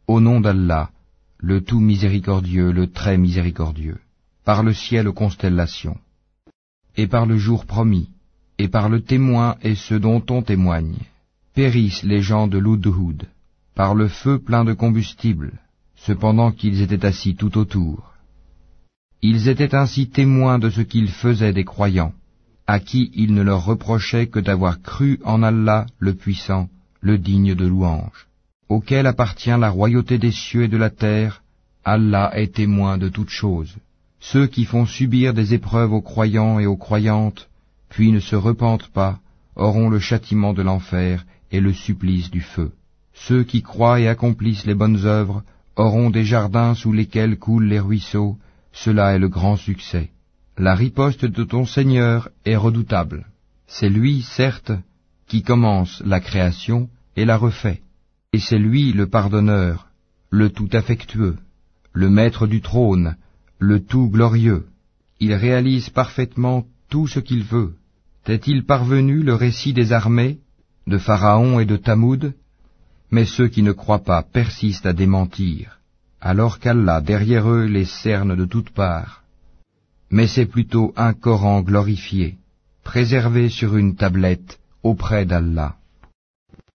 Au nom d'Allah, le tout miséricordieux, le très miséricordieux, par le ciel aux constellations, et par le jour promis, et par le témoin et ceux dont on témoigne, périssent les gens de l'Hudhud, par le feu plein de combustible, cependant qu'ils étaient assis tout autour. Ils étaient ainsi témoins de ce qu'ils faisaient des croyants, à qui il ne leur reprochait que d'avoir cru en Allah le puissant, le digne de louange, auquel appartient la royauté des cieux et de la terre. Allah est témoin de toutes choses. Ceux qui font subir des épreuves aux croyants et aux croyantes, puis ne se repentent pas, auront le châtiment de l'enfer et le supplice du feu. Ceux qui croient et accomplissent les bonnes œuvres auront des jardins sous lesquels coulent les ruisseaux, cela est le grand succès. La riposte de ton Seigneur est redoutable. C'est lui, certes, qui commence la création et la refait. Et c'est lui le pardonneur, le tout affectueux, le maître du trône, le tout glorieux. Il réalise parfaitement tout ce qu'il veut. T'est-il parvenu le récit des armées, de Pharaon et de Tamoud? Mais ceux qui ne croient pas persistent à démentir, alors qu'Allah derrière eux les cerne de toutes parts. Mais c'est plutôt un Coran glorifié, préservé sur une tablette auprès d'Allah.